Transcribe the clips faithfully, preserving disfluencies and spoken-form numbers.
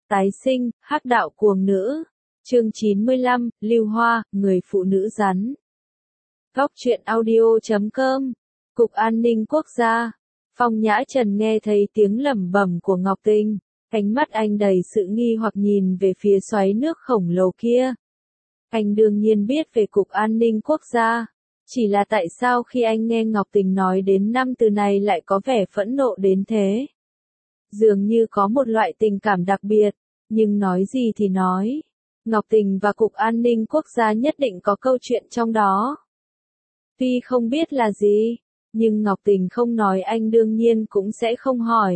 Tái sinh, hắc đạo cuồng nữ. Chương chín mươi lăm, Lưu Hoa, người phụ nữ rắn. Góc truyện audio chấm com. Cục An ninh Quốc gia. Phong Nhã Trần nghe thấy tiếng lẩm bẩm của Ngọc Tình, ánh mắt anh đầy sự nghi hoặc nhìn về phía xoáy nước khổng lồ kia. Anh đương nhiên biết về Cục An ninh Quốc gia, chỉ là tại sao khi anh nghe Ngọc Tình nói đến năm từ này lại có vẻ phẫn nộ đến thế. Dường như có một loại tình cảm đặc biệt, nhưng nói gì thì nói, Ngọc Tình và Cục An ninh Quốc gia nhất định có câu chuyện trong đó. Tuy không biết là gì, nhưng Ngọc Tình không nói anh đương nhiên cũng sẽ không hỏi.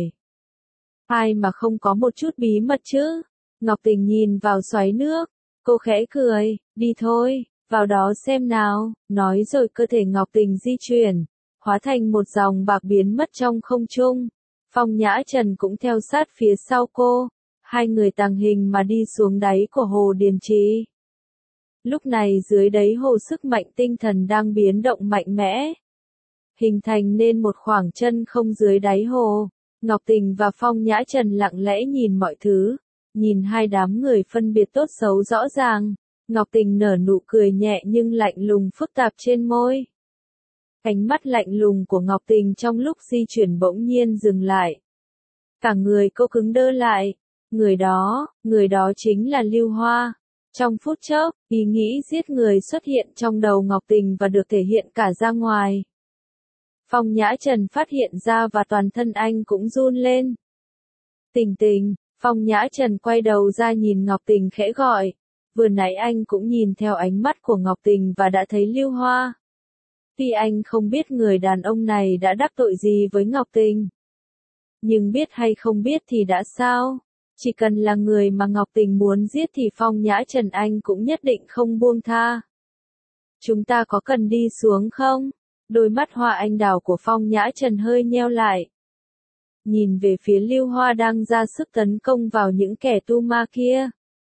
Ai mà không có một chút bí mật chứ? Ngọc Tình nhìn vào xoáy nước, cô khẽ cười, đi thôi, vào đó xem nào, nói rồi cơ thể Ngọc Tình di chuyển, hóa thành một dòng bạc biến mất trong không trung. Phong Nhã Trần cũng theo sát phía sau cô, hai người tàng hình mà đi xuống đáy của hồ Điền Trì. Lúc này dưới đáy hồ sức mạnh tinh thần đang biến động mạnh mẽ, hình thành nên một khoảng chân không dưới đáy hồ. Ngọc Tình và Phong Nhã Trần lặng lẽ nhìn mọi thứ, nhìn hai đám người phân biệt tốt xấu rõ ràng. Ngọc Tình nở nụ cười nhẹ nhưng lạnh lùng phức tạp trên môi. Ánh mắt lạnh lùng của Ngọc Tình trong lúc di chuyển bỗng nhiên dừng lại. Cả người cô cứng đơ lại. Người đó, người đó chính là Lưu Hoa. Trong phút chốc, ý nghĩ giết người xuất hiện trong đầu Ngọc Tình và được thể hiện cả ra ngoài. Phong Nhã Trần phát hiện ra và toàn thân anh cũng run lên. Tình Tình, Phong Nhã Trần quay đầu ra nhìn Ngọc Tình khẽ gọi. Vừa nãy anh cũng nhìn theo ánh mắt của Ngọc Tình và đã thấy Lưu Hoa. Tuy anh không biết người đàn ông này đã đắc tội gì với Ngọc Tình, nhưng biết hay không biết thì đã sao? Chỉ cần là người mà Ngọc Tình muốn giết thì Phong Nhã Trần anh cũng nhất định không buông tha. Chúng ta có cần đi xuống không? Đôi mắt hoa anh đào của Phong Nhã Trần hơi nheo lại. Nhìn về phía Lưu Hoa đang ra sức tấn công vào những kẻ tu ma kia.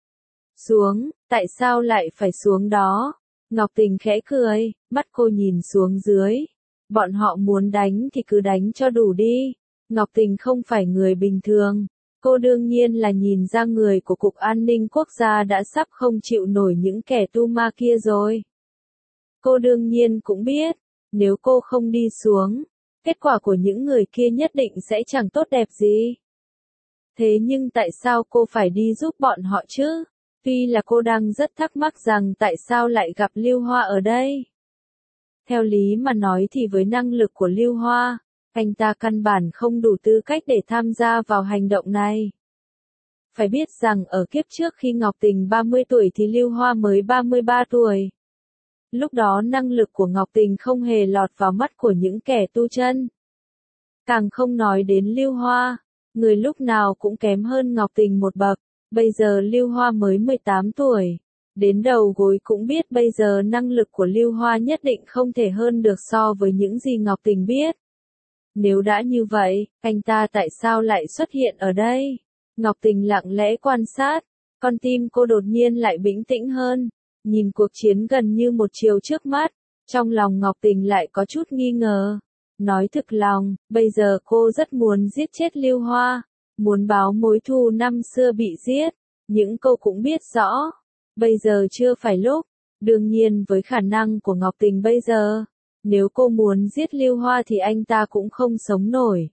Xuống, tại sao lại phải xuống đó? Ngọc Tình khẽ cười, mắt cô nhìn xuống dưới. Bọn họ muốn đánh thì cứ đánh cho đủ đi. Ngọc Tình không phải người bình thường. Cô đương nhiên là nhìn ra người của Cục An ninh Quốc gia đã sắp không chịu nổi những kẻ tu ma kia rồi. Cô đương nhiên cũng biết, nếu cô không đi xuống, kết quả của những người kia nhất định sẽ chẳng tốt đẹp gì. Thế nhưng tại sao cô phải đi giúp bọn họ chứ? Tuy là cô đang rất thắc mắc rằng tại sao lại gặp Lưu Hoa ở đây. Theo lý mà nói thì với năng lực của Lưu Hoa, anh ta căn bản không đủ tư cách để tham gia vào hành động này. Phải biết rằng ở kiếp trước khi Ngọc Tình ba mươi tuổi thì Lưu Hoa mới ba mươi ba tuổi. Lúc đó năng lực của Ngọc Tình không hề lọt vào mắt của những kẻ tu chân. Càng không nói đến Lưu Hoa, người lúc nào cũng kém hơn Ngọc Tình một bậc. Bây giờ Lưu Hoa mới mười tám tuổi. Đến đầu gối cũng biết bây giờ năng lực của Lưu Hoa nhất định không thể hơn được so với những gì Ngọc Tình biết. Nếu đã như vậy, anh ta tại sao lại xuất hiện ở đây? Ngọc Tình lặng lẽ quan sát, con tim cô đột nhiên lại bình tĩnh hơn, nhìn cuộc chiến gần như một chiều trước mắt, trong lòng Ngọc Tình lại có chút nghi ngờ. Nói thực lòng, bây giờ cô rất muốn giết chết Lưu Hoa, muốn báo mối thù năm xưa bị giết, những cô cũng biết rõ, bây giờ chưa phải lúc. Đương nhiên với khả năng của Ngọc Tình bây giờ, nếu cô muốn giết Lưu Hoa thì anh ta cũng không sống nổi.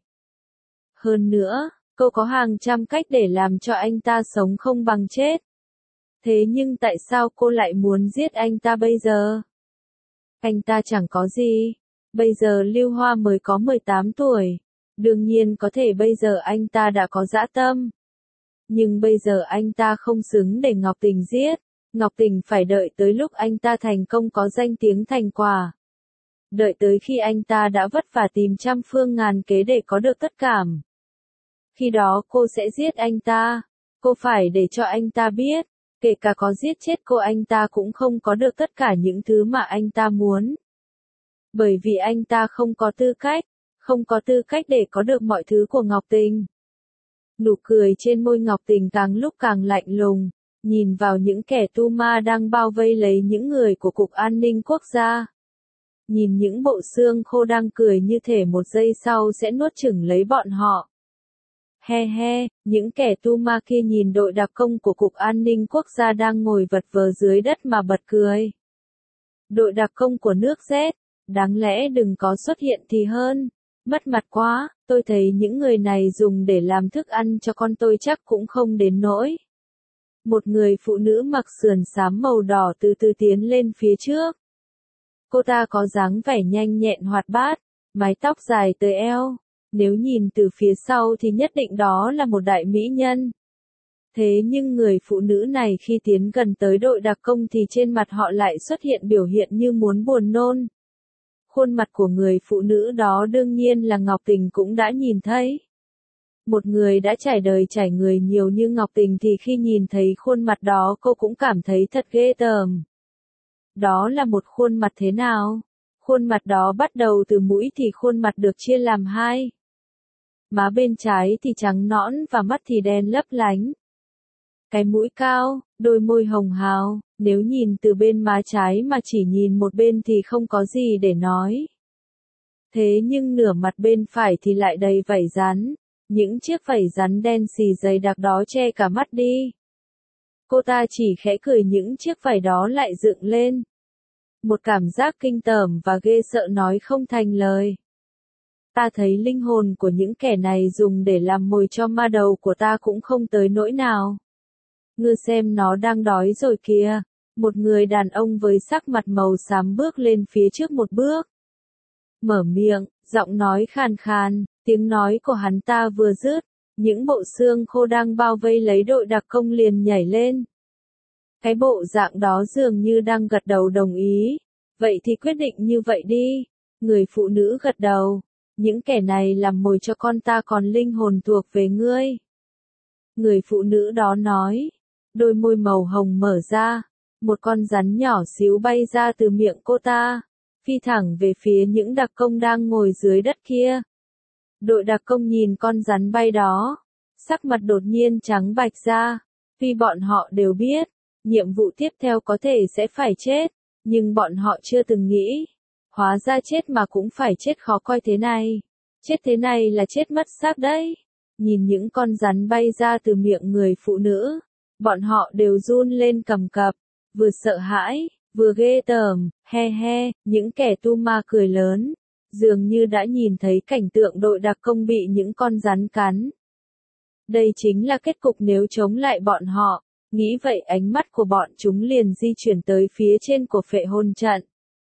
Hơn nữa, cô có hàng trăm cách để làm cho anh ta sống không bằng chết. Thế nhưng tại sao cô lại muốn giết anh ta bây giờ? Anh ta chẳng có gì. Bây giờ Lưu Hoa mới có mười tám tuổi. Đương nhiên có thể bây giờ anh ta đã có dã tâm. Nhưng bây giờ anh ta không xứng để Ngọc Tình giết. Ngọc Tình phải đợi tới lúc anh ta thành công có danh tiếng thành quả. Đợi tới khi anh ta đã vất vả tìm trăm phương ngàn kế để có được tất cảm. Khi đó cô sẽ giết anh ta. Cô phải để cho anh ta biết, kể cả có giết chết cô anh ta cũng không có được tất cả những thứ mà anh ta muốn. Bởi vì anh ta không có tư cách, không có tư cách để có được mọi thứ của Ngọc Tình. Nụ cười trên môi Ngọc Tình càng lúc càng lạnh lùng, nhìn vào những kẻ tu ma đang bao vây lấy những người của Cục An ninh Quốc gia. Nhìn những bộ xương khô đang cười như thể một giây sau sẽ nuốt chửng lấy bọn họ. he he, những kẻ tu ma kia nhìn đội đặc công của Cục An ninh Quốc gia đang ngồi vật vờ dưới đất mà bật cười. Đội đặc công của nước Z, đáng lẽ đừng có xuất hiện thì hơn. Mất mặt quá, tôi thấy những người này dùng để làm thức ăn cho con tôi chắc cũng không đến nỗi. Một người phụ nữ mặc sườn xám màu đỏ từ từ tiến lên phía trước. Cô ta có dáng vẻ nhanh nhẹn hoạt bát, mái tóc dài tới eo. Nếu nhìn từ phía sau thì nhất định đó là một đại mỹ nhân. Thế nhưng người phụ nữ này khi tiến gần tới đội đặc công thì trên mặt họ lại xuất hiện biểu hiện như muốn buồn nôn. Khuôn mặt của người phụ nữ đó đương nhiên là Ngọc Tình cũng đã nhìn thấy. Một người đã trải đời trải người nhiều như Ngọc Tình thì khi nhìn thấy khuôn mặt đó cô cũng cảm thấy thật ghê tởm. Đó là một khuôn mặt thế nào? Khuôn mặt đó bắt đầu từ mũi thì khuôn mặt được chia làm hai. Má bên trái thì trắng nõn và mắt thì đen lấp lánh. Cái mũi cao, đôi môi hồng hào, nếu nhìn từ bên má trái mà chỉ nhìn một bên thì không có gì để nói. Thế nhưng nửa mặt bên phải thì lại đầy vảy rắn, những chiếc vảy rắn đen xì dày đặc đó che cả mắt đi. Cô ta chỉ khẽ cười những chiếc vảy đó lại dựng lên. Một cảm giác kinh tởm và ghê sợ nói không thành lời. Ta thấy linh hồn của những kẻ này dùng để làm mồi cho ma đầu của ta cũng không tới nỗi nào. Ngư xem nó đang đói rồi kìa. Một người đàn ông với sắc mặt màu xám bước lên phía trước một bước. Mở miệng, giọng nói khàn khàn, tiếng nói của hắn ta vừa dứt, những bộ xương khô đang bao vây lấy đội đặc công liền nhảy lên. Cái bộ dạng đó dường như đang gật đầu đồng ý. Vậy thì quyết định như vậy đi. Người phụ nữ gật đầu. Những kẻ này làm mồi cho con ta còn linh hồn thuộc về ngươi. Người phụ nữ đó nói. Đôi môi màu hồng mở ra. Một con rắn nhỏ xíu bay ra từ miệng cô ta. Phi thẳng về phía những đặc công đang ngồi dưới đất kia. Đội đặc công nhìn con rắn bay đó. Sắc mặt đột nhiên trắng bạch ra. Vì bọn họ đều biết. Nhiệm vụ tiếp theo có thể sẽ phải chết. Nhưng bọn họ chưa từng nghĩ. Hóa ra chết mà cũng phải chết khó coi thế này. Chết thế này là chết mất xác đấy. Nhìn những con rắn bay ra từ miệng người phụ nữ. Bọn họ đều run lên cầm cập. Vừa sợ hãi, vừa ghê tởm, he he, những kẻ tu ma cười lớn. Dường như đã nhìn thấy cảnh tượng đội đặc công bị những con rắn cắn. Đây chính là kết cục nếu chống lại bọn họ. Nghĩ vậy ánh mắt của bọn chúng liền di chuyển tới phía trên của phệ hồn trận.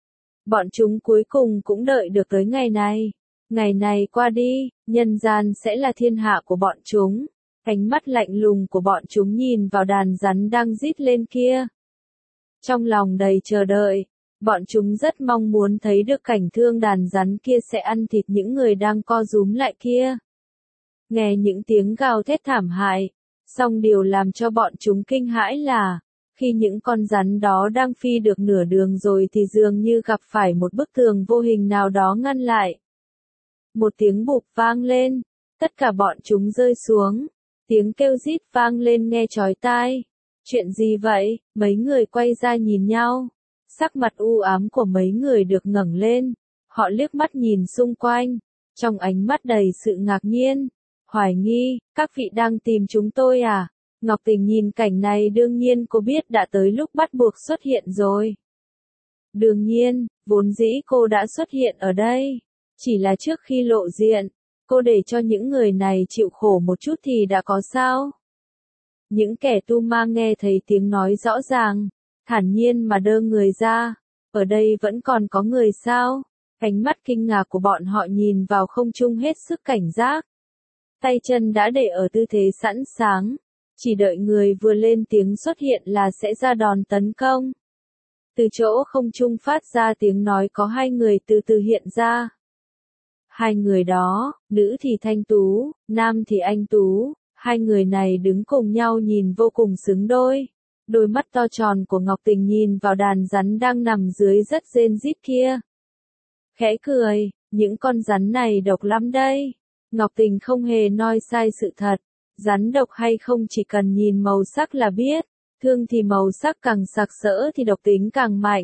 Bọn chúng cuối cùng cũng đợi được tới ngày này. Ngày này qua đi, nhân gian sẽ là thiên hạ của bọn chúng. Ánh mắt lạnh lùng của bọn chúng nhìn vào đàn rắn đang rít lên kia. Trong lòng đầy chờ đợi, bọn chúng rất mong muốn thấy được cảnh thương đàn rắn kia sẽ ăn thịt những người đang co rúm lại kia. Nghe những tiếng gào thét thảm hại, song điều làm cho bọn chúng kinh hãi là, khi những con rắn đó đang phi được nửa đường rồi thì dường như gặp phải một bức tường vô hình nào đó ngăn lại. Một tiếng bụp vang lên, tất cả bọn chúng rơi xuống, tiếng kêu rít vang lên nghe chói tai. Chuyện gì vậy? Mấy người quay ra nhìn nhau. Sắc mặt u ám của mấy người được ngẩng lên. Họ liếc mắt nhìn xung quanh. Trong ánh mắt đầy sự ngạc nhiên. Hoài nghi, các vị đang tìm chúng tôi à? Ngọc Tình nhìn cảnh này đương nhiên cô biết đã tới lúc bắt buộc xuất hiện rồi. Đương nhiên, vốn dĩ cô đã xuất hiện ở đây. Chỉ là trước khi lộ diện, cô để cho những người này chịu khổ một chút thì đã có sao? Những kẻ tu ma nghe thấy tiếng nói rõ ràng, thản nhiên mà đơ người ra. Ở đây vẫn còn có người sao? Ánh mắt kinh ngạc của bọn họ nhìn vào không trung hết sức cảnh giác. Tay chân đã để ở tư thế sẵn sàng. Chỉ đợi người vừa lên tiếng xuất hiện là sẽ ra đòn tấn công. Từ chỗ không trung phát ra tiếng nói có hai người từ từ hiện ra. Hai người đó, nữ thì thanh tú, nam thì anh tú. Hai người này đứng cùng nhau nhìn vô cùng xứng đôi. Đôi mắt to tròn của Ngọc Tình nhìn vào đàn rắn đang nằm dưới rất rên rít kia. Khẽ cười, những con rắn này độc lắm đây. Ngọc Tình không hề nói sai sự thật. Rắn độc hay không chỉ cần nhìn màu sắc là biết. Thương thì màu sắc càng sặc sỡ thì độc tính càng mạnh.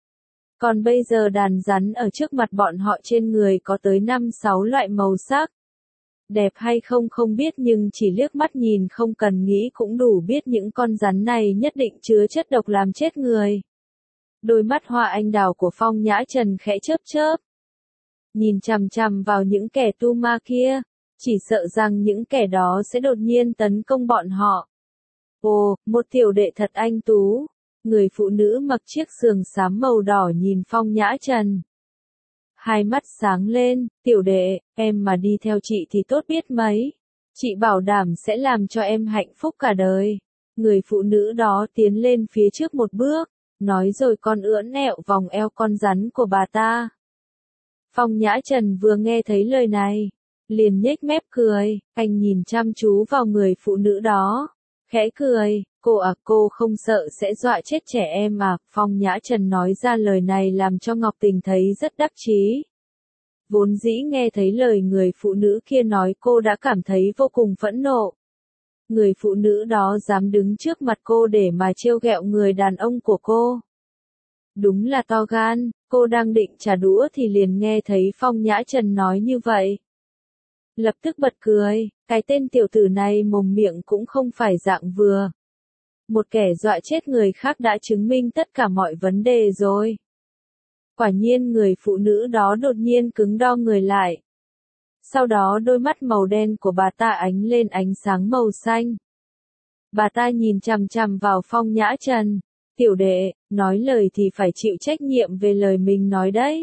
Còn bây giờ đàn rắn ở trước mặt bọn họ trên người có tới năm sáu loại màu sắc. Đẹp hay không không biết nhưng chỉ liếc mắt nhìn không cần nghĩ cũng đủ biết những con rắn này nhất định chứa chất độc làm chết người. Đôi mắt hoa anh đào của Phong Nhã Trần khẽ chớp chớp. Nhìn chằm chằm vào những kẻ tu ma kia, chỉ sợ rằng những kẻ đó sẽ đột nhiên tấn công bọn họ. Ồ, một tiểu đệ thật anh tú. Người phụ nữ mặc chiếc sườn xám màu đỏ nhìn Phong Nhã Trần. Hai mắt sáng lên, tiểu đệ, em mà đi theo chị thì tốt biết mấy. Chị bảo đảm sẽ làm cho em hạnh phúc cả đời. Người phụ nữ đó tiến lên phía trước một bước, nói rồi con ưỡn ẹo vòng eo con rắn của bà ta. Phong Nhã Trần vừa nghe thấy lời này, liền nhếch mép cười, anh nhìn chăm chú vào người phụ nữ đó, khẽ cười, cô à cô không sợ sẽ dọa chết trẻ em à, Phong Nhã Trần nói ra lời này làm cho Ngọc Tình thấy rất đắc chí. Vốn dĩ nghe thấy lời người phụ nữ kia nói cô đã cảm thấy vô cùng phẫn nộ. Người phụ nữ đó dám đứng trước mặt cô để mà trêu ghẹo người đàn ông của cô. Đúng là to gan, cô đang định trả đũa thì liền nghe thấy Phong Nhã Trần nói như vậy. Lập tức bật cười, cái tên tiểu tử này mồm miệng cũng không phải dạng vừa. Một kẻ dọa chết người khác đã chứng minh tất cả mọi vấn đề rồi. Quả nhiên người phụ nữ đó đột nhiên cứng đo người lại. Sau đó đôi mắt màu đen của bà ta ánh lên ánh sáng màu xanh. Bà ta nhìn chằm chằm vào Phong Nhã Trần. Tiểu đệ, nói lời thì phải chịu trách nhiệm về lời mình nói đấy.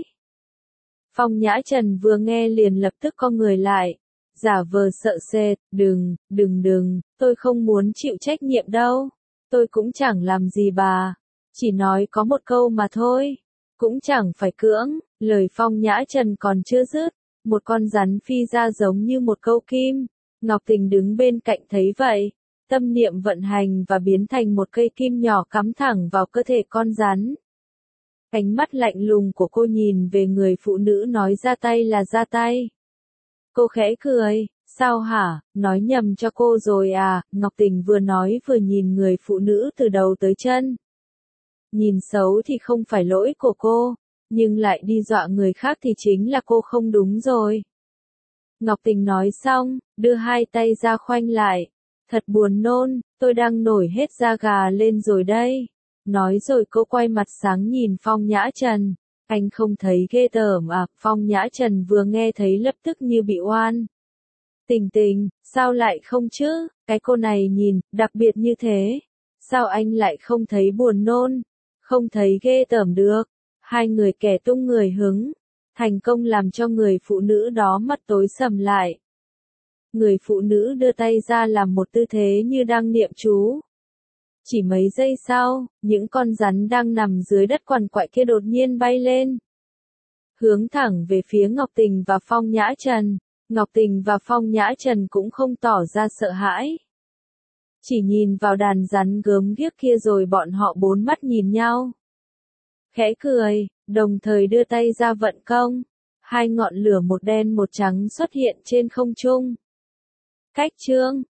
Phong Nhã Trần vừa nghe liền lập tức co người lại. Giả vờ sợ sệt, đừng, đừng đừng, tôi không muốn chịu trách nhiệm đâu. Tôi cũng chẳng làm gì bà. Chỉ nói có một câu mà thôi. Cũng chẳng phải cưỡng, lời Phong Nhã Trần còn chưa dứt. Một con rắn phi ra giống như một câu kim. Ngọc Tình đứng bên cạnh thấy vậy. Tâm niệm vận hành và biến thành một cây kim nhỏ cắm thẳng vào cơ thể con rắn. Ánh mắt lạnh lùng của cô nhìn về người phụ nữ nói ra tay là ra tay. Cô khẽ cười, sao hả, nói nhầm cho cô rồi à, Ngọc Tình vừa nói vừa nhìn người phụ nữ từ đầu tới chân. Nhìn xấu thì không phải lỗi của cô, nhưng lại đi dọa người khác thì chính là cô không đúng rồi. Ngọc Tình nói xong, đưa hai tay ra khoanh lại. Thật buồn nôn, tôi đang nổi hết da gà lên rồi đây. Nói rồi cô quay mặt sáng nhìn Phong Nhã Trần. Anh không thấy ghê tởm à, Phong Nhã Trần vừa nghe thấy lập tức như bị oan. Tình Tình, sao lại không chứ, cái cô này nhìn, đặc biệt như thế. Sao anh lại không thấy buồn nôn, không thấy ghê tởm được. Hai người kẻ tung người hứng, thành công làm cho người phụ nữ đó mắt tối sầm lại. Người phụ nữ đưa tay ra làm một tư thế như đang niệm chú. Chỉ mấy giây sau, những con rắn đang nằm dưới đất quằn quại kia đột nhiên bay lên. Hướng thẳng về phía Ngọc Tình và Phong Nhã Trần. Ngọc Tình và Phong Nhã Trần cũng không tỏ ra sợ hãi. Chỉ nhìn vào đàn rắn gớm ghiếc kia rồi bọn họ bốn mắt nhìn nhau. Khẽ cười, đồng thời đưa tay ra vận công. Hai ngọn lửa một đen một trắng xuất hiện trên không trung. Cách chương